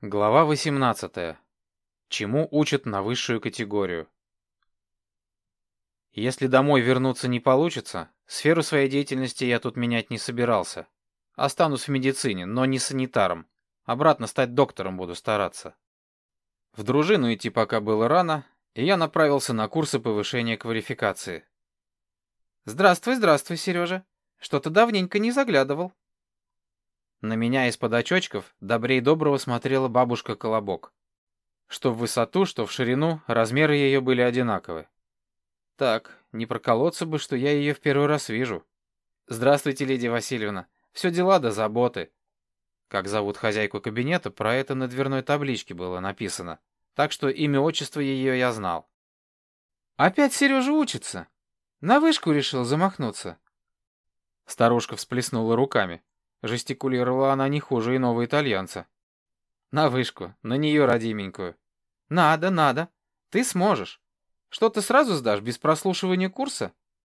Глава 18. Чему учат на высшую категорию? Если домой вернуться не получится, сферу своей деятельности я тут менять не собирался. Останусь в медицине, но не санитаром. Обратно стать доктором буду стараться. В дружину идти пока было рано, и я направился на курсы повышения квалификации. «Здравствуй, здравствуй, Сережа. Что-то давненько не заглядывал». На меня из-под очочков добрей доброго смотрела бабушка Колобок. Что в высоту, что в ширину, размеры ее были одинаковы. Так, не проколоться бы, что я ее в первый раз вижу. «Здравствуйте, Лидия Васильевна. Все дела до заботы». Как зовут хозяйку кабинета, про это на дверной табличке было написано, так что имя отчество ее я знал. «Опять Сережа учится? На вышку решил замахнуться?» Старушка всплеснула руками. Жестикулировала она не хуже иного итальянца. «На вышку, на нее родименькую». «Надо, надо. Ты сможешь. Что, ты сразу сдашь, без прослушивания курса?»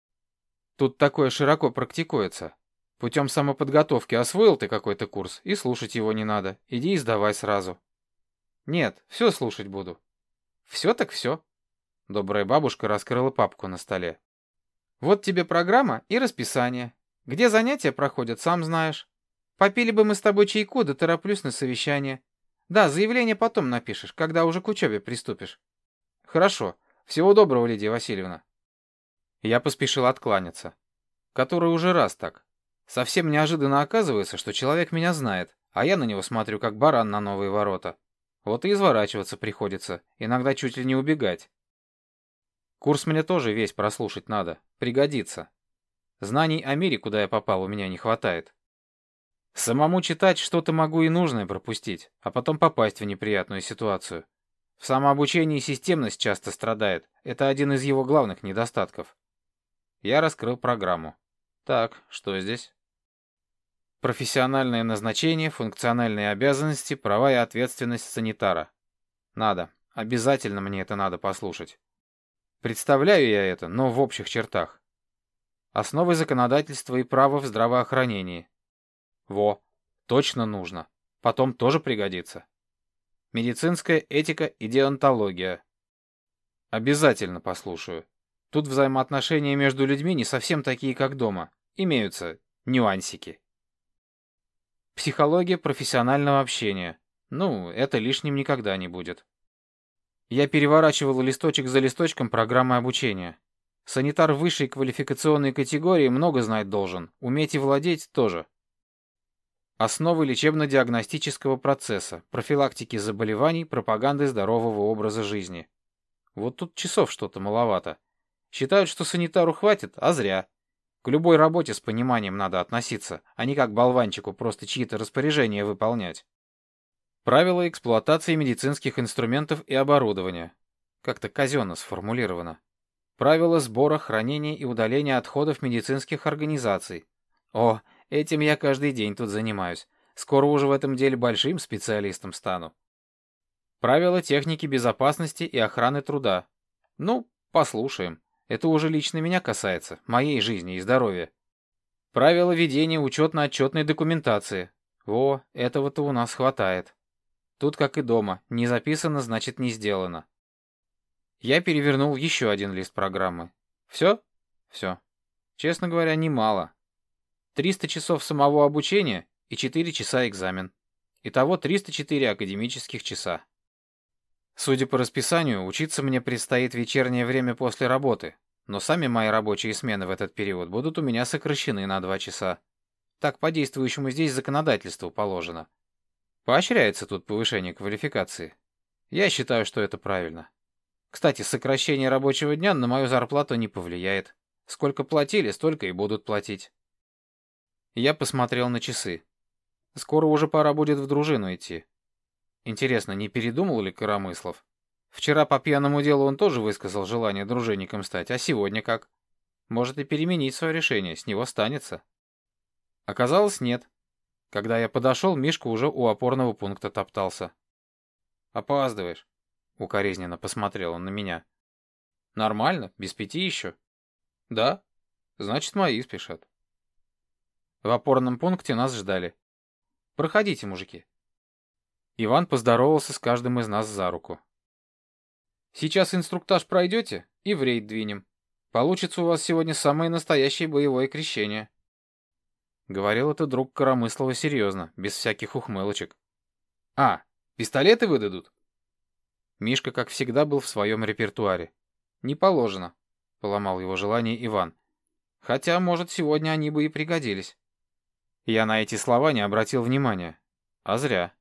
«Тут такое широко практикуется. Путем самоподготовки освоил ты какой-то курс, и слушать его не надо. Иди и сдавай сразу». «Нет, все слушать буду». «Все так все». Добрая бабушка раскрыла папку на столе. «Вот тебе программа и расписание. Где занятия проходят, сам знаешь. Попили бы мы с тобой чайку, да тороплюсь на совещание. Да, заявление потом напишешь, когда уже к учебе приступишь». «Хорошо. Всего доброго, Лидия Васильевна». Я поспешил откланяться. Который уже раз так. Совсем неожиданно оказывается, что человек меня знает, а я на него смотрю как баран на новые ворота. Вот и изворачиваться приходится, иногда чуть ли не убегать. Курс мне тоже весь прослушать надо, пригодится. Знаний о мире, куда я попал, у меня не хватает. Самому читать что-то могу и нужное пропустить, а потом попасть в неприятную ситуацию. В самообучении системность часто страдает, это один из его главных недостатков. Я раскрыл программу. Так, что здесь? Профессиональное назначение, функциональные обязанности, права и ответственность санитара. Надо. Обязательно мне это надо послушать. Представляю я это, но в общих чертах. Основы законодательства и права в здравоохранении. Во, точно нужно. Потом тоже пригодится. Медицинская этика и деонтология. Обязательно послушаю. Тут взаимоотношения между людьми не совсем такие, как дома. Имеются нюансики. Психология профессионального общения. Ну, это лишним никогда не будет. Я переворачивал листочек за листочком программы обучения. Санитар высшей квалификационной категории много знать должен, уметь и владеть тоже. Основы лечебно-диагностического процесса, профилактики заболеваний, пропаганды здорового образа жизни. Вот тут часов что-то маловато. Считают, что санитару хватит, а зря. К любой работе с пониманием надо относиться, а не как болванчику просто чьи-то распоряжения выполнять. Правила эксплуатации медицинских инструментов и оборудования. Как-то казенно сформулировано. Правила сбора, хранения и удаления отходов медицинских организаций. О, этим я каждый день тут занимаюсь. Скоро уже в этом деле большим специалистом стану. Правила техники безопасности и охраны труда. Ну, послушаем. Это уже лично меня касается, моей жизни и здоровья. Правила ведения учетно-отчетной документации. О, этого-то у нас хватает. Тут, как и дома, не записано, значит не сделано. Я перевернул еще один лист программы. Все? Все. Честно говоря, немало. 300 часов самого обучения и 4 часа экзамен. Итого 304 академических часа. Судя по расписанию, учиться мне предстоит вечернее время после работы, но сами мои рабочие смены в этот период будут у меня сокращены на 2 часа. Так по действующему здесь законодательству положено. Поощряется тут повышение квалификации. Я считаю, что это правильно. Кстати, сокращение рабочего дня на мою зарплату не повлияет. Сколько платили, столько и будут платить. Я посмотрел на часы. Скоро уже пора будет в дружину идти. Интересно, не передумал ли Коромыслов? Вчера по пьяному делу он тоже высказал желание дружинником стать, а сегодня как? Может и переменить свое решение, с него станется. Оказалось, нет. Когда я подошел, Мишка уже у опорного пункта топтался. «Опаздываешь», — укоризненно посмотрел он на меня. «Нормально, без 5 еще». «Да? Значит, мои спешат». В опорном пункте нас ждали. «Проходите, мужики». Иван поздоровался с каждым из нас за руку. «Сейчас инструктаж пройдете и в рейд двинем. Получится у вас сегодня самое настоящее боевое крещение». Говорил это друг Коромыслова серьезно, без всяких ухмылочек. «А, пистолеты выдадут?» Мишка, как всегда, был в своем репертуаре. «Не положено», — поломал его желание Иван. «Хотя, может, сегодня они бы и пригодились». Я на эти слова не обратил внимания. А зря.